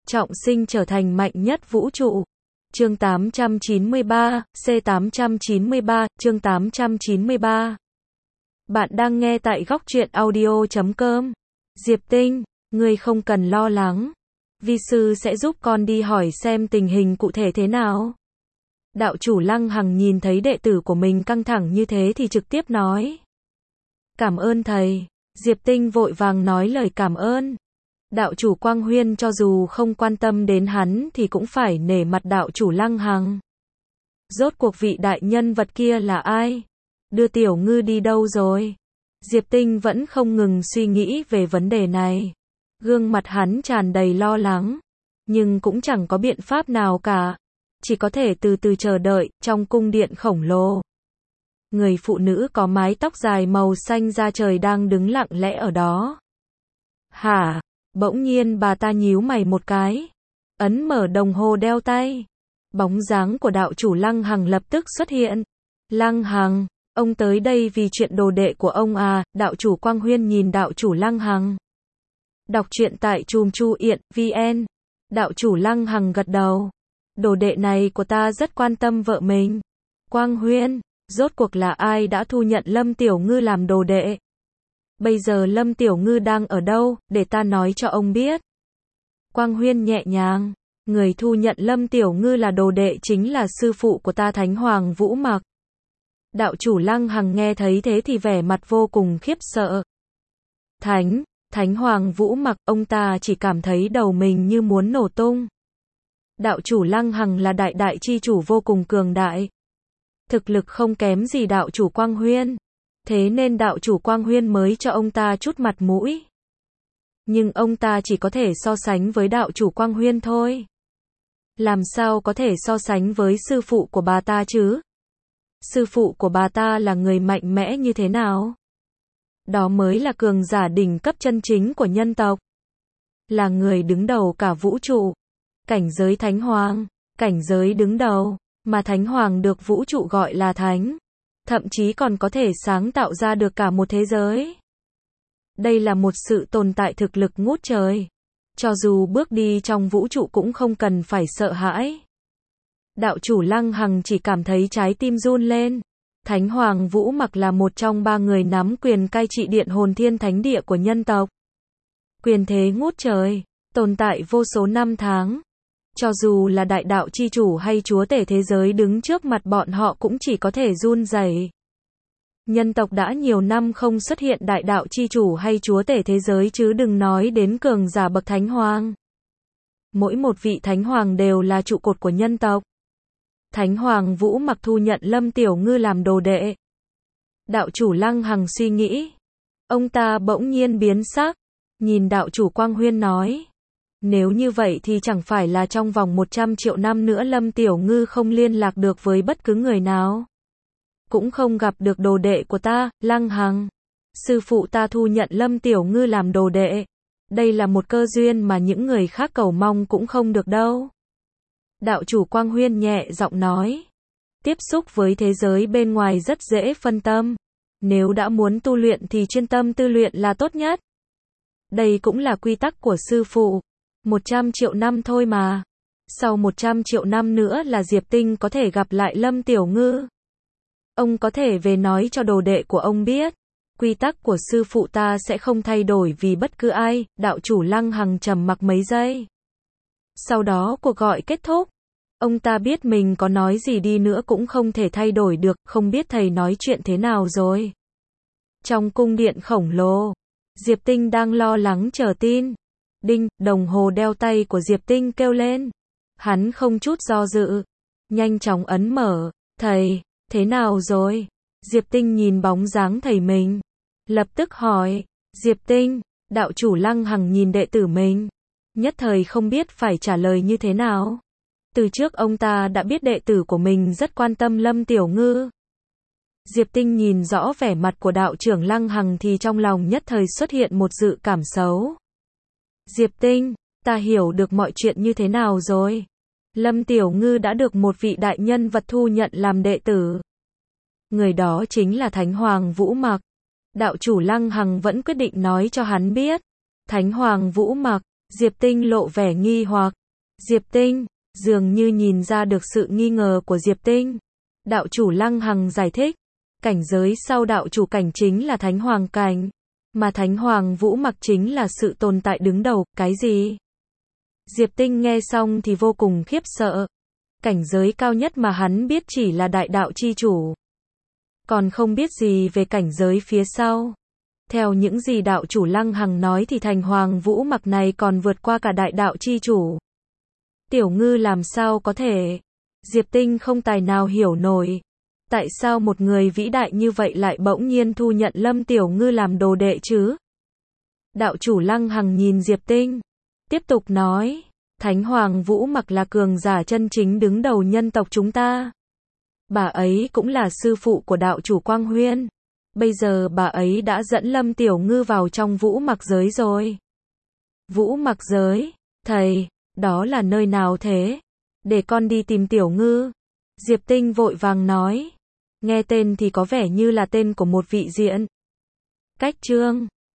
trọng sinh trở thành mạnh nhất vũ trụ. Chương 893, C893, chương 893. Bạn đang nghe tại Góc Truyện Audio.com. Diệp Tinh, ngươi không cần lo lắng. Vi sư sẽ giúp con đi hỏi xem tình hình cụ thể thế nào. Đạo chủ Lăng Hằng nhìn thấy đệ tử của mình căng thẳng như thế thì trực tiếp nói. Cảm ơn thầy. Diệp Tinh vội vàng nói lời cảm ơn. Đạo chủ Quang Huyên cho dù không quan tâm đến hắn thì cũng phải nể mặt đạo chủ Lăng Hằng. Rốt cuộc vị đại nhân vật kia là ai? Đưa Tiểu Ngư đi đâu rồi? Diệp Tinh vẫn không ngừng suy nghĩ về vấn đề này. Gương mặt hắn tràn đầy lo lắng, nhưng cũng chẳng có biện pháp nào cả. Chỉ có thể từ từ chờ đợi, trong cung điện khổng lồ. Người phụ nữ có mái tóc dài màu xanh da trời đang đứng lặng lẽ ở đó. Hả? Bỗng nhiên bà ta nhíu mày một cái. Ấn mở đồng hồ đeo tay. Bóng dáng của đạo chủ Lăng Hằng lập tức xuất hiện. Lăng Hằng, ông tới đây vì chuyện đồ đệ của ông à? Đạo chủ Quang Huyên nhìn đạo chủ Lăng Hằng. Đọc truyện tại Chùm Chu Yện, VN. Đạo chủ Lăng Hằng gật đầu. Đồ đệ này của ta rất quan tâm vợ mình. Quang Huyên, rốt cuộc là ai đã thu nhận Lâm Tiểu Ngư làm đồ đệ? Bây giờ Lâm Tiểu Ngư đang ở đâu, để ta nói cho ông biết. Quang Huyên nhẹ nhàng. Người thu nhận Lâm Tiểu Ngư là đồ đệ chính là sư phụ của ta Thánh Hoàng Vũ Mặc. Đạo chủ Lăng Hằng nghe thấy thế thì vẻ mặt vô cùng khiếp sợ. Thánh Hoàng Vũ Mặc, ông ta chỉ cảm thấy đầu mình như muốn nổ tung. Đạo chủ Lăng Hằng là đại chi chủ vô cùng cường đại. Thực lực không kém gì đạo chủ Quang Huyên. Thế nên đạo chủ Quang Huyên mới cho ông ta chút mặt mũi. Nhưng ông ta chỉ có thể so sánh với đạo chủ Quang Huyên thôi. Làm sao có thể so sánh với sư phụ của bà ta chứ? Sư phụ của bà ta là người mạnh mẽ như thế nào? Đó mới là cường giả đỉnh cấp chân chính của nhân tộc. Là người đứng đầu cả vũ trụ. Cảnh giới Thánh Hoàng, cảnh giới đứng đầu, mà Thánh Hoàng được vũ trụ gọi là Thánh. Thậm chí còn có thể sáng tạo ra được cả một thế giới. Đây là một sự tồn tại thực lực ngút trời. Cho dù bước đi trong vũ trụ cũng không cần phải sợ hãi. Đạo chủ Lăng Hằng chỉ cảm thấy trái tim run lên. Thánh Hoàng Vũ Mặc là một trong 3 người nắm quyền cai trị Điện Hồn Thiên Thánh Địa của nhân tộc. Quyền thế ngút trời, tồn tại vô số năm tháng. Cho dù là đại đạo chi chủ hay chúa tể thế giới đứng trước mặt bọn họ cũng chỉ có thể run rẩy. Nhân tộc đã nhiều năm không xuất hiện đại đạo chi chủ hay chúa tể thế giới chứ đừng nói đến cường giả bậc Thánh Hoàng. Mỗi một vị Thánh Hoàng đều là trụ cột của nhân tộc. Thánh Hoàng Vũ Mặc thu nhận Lâm Tiểu Ngư làm đồ đệ. Đạo chủ Lăng Hằng suy nghĩ. Ông ta bỗng nhiên biến sắc. Nhìn đạo chủ Quang Huyên nói. Nếu như vậy thì chẳng phải là trong vòng 100 triệu năm nữa Lâm Tiểu Ngư không liên lạc được với bất cứ người nào. Cũng không gặp được đồ đệ của ta, Lăng Hằng. Sư phụ ta thu nhận Lâm Tiểu Ngư làm đồ đệ. Đây là một cơ duyên mà những người khác cầu mong cũng không được đâu. Đạo chủ Quang Huyên nhẹ giọng nói. Tiếp xúc với thế giới bên ngoài rất dễ phân tâm. Nếu đã muốn tu luyện thì chuyên tâm tu luyện là tốt nhất. Đây cũng là quy tắc của sư phụ. 100 triệu năm thôi mà. Sau 100 triệu năm nữa là Diệp Tinh có thể gặp lại Lâm Tiểu Ngư. Ông có thể về nói cho đồ đệ của ông biết. Quy tắc của sư phụ ta sẽ không thay đổi vì bất cứ ai. Đạo chủ Lăng Hằng trầm mặc mấy giây. Sau đó cuộc gọi kết thúc. Ông ta biết mình có nói gì đi nữa cũng không thể thay đổi được, không biết thầy nói chuyện thế nào rồi. Trong cung điện khổng lồ, Diệp Tinh đang lo lắng chờ tin. Đinh, đồng hồ đeo tay của Diệp Tinh kêu lên. Hắn không chút do dự, nhanh chóng ấn mở. Thầy, thế nào rồi? Diệp Tinh nhìn bóng dáng thầy mình, lập tức hỏi. Diệp Tinh, đạo chủ Lăng Hằng nhìn đệ tử mình, nhất thời không biết phải trả lời như thế nào. Từ trước ông ta đã biết đệ tử của mình rất quan tâm Lâm Tiểu Ngư. Diệp Tinh nhìn rõ vẻ mặt của đạo trưởng Lăng Hằng thì trong lòng nhất thời xuất hiện một dự cảm xấu. Diệp Tinh, ta hiểu được mọi chuyện như thế nào rồi. Lâm Tiểu Ngư đã được một vị đại nhân vật thu nhận làm đệ tử. Người đó chính là Thánh Hoàng Vũ Mặc. Đạo chủ Lăng Hằng vẫn quyết định nói cho hắn biết. Thánh Hoàng Vũ Mặc, Diệp Tinh lộ vẻ nghi hoặc. Diệp Tinh, dường như nhìn ra được sự nghi ngờ của Diệp Tinh. Đạo chủ Lăng Hằng giải thích, cảnh giới sau đạo chủ cảnh chính là Thánh Hoàng cảnh, mà Thánh Hoàng Vũ Mặc chính là sự tồn tại đứng đầu, cái gì? Diệp Tinh nghe xong thì vô cùng khiếp sợ. Cảnh giới cao nhất mà hắn biết chỉ là đại đạo chi chủ. Còn không biết gì về cảnh giới phía sau. Theo những gì đạo chủ Lăng Hằng nói thì Thánh Hoàng Vũ Mặc này còn vượt qua cả đại đạo chi chủ. Tiểu Ngư làm sao có thể? Diệp Tinh không tài nào hiểu nổi. Tại sao một người vĩ đại như vậy lại bỗng nhiên thu nhận Lâm Tiểu Ngư làm đồ đệ chứ? Đạo chủ Lăng Hằng nhìn Diệp Tinh, tiếp tục nói, Thánh Hoàng Vũ Mặc là cường giả chân chính đứng đầu nhân tộc chúng ta. Bà ấy cũng là sư phụ của đạo chủ Quang Huyên. Bây giờ bà ấy đã dẫn Lâm Tiểu Ngư vào trong Vũ Mặc giới rồi. Vũ Mặc giới? Thầy, đó là nơi nào thế? Để con đi tìm Tiểu Ngư. Diệp Tinh vội vàng nói. Nghe tên thì có vẻ như là tên của một vị diện. Cách chương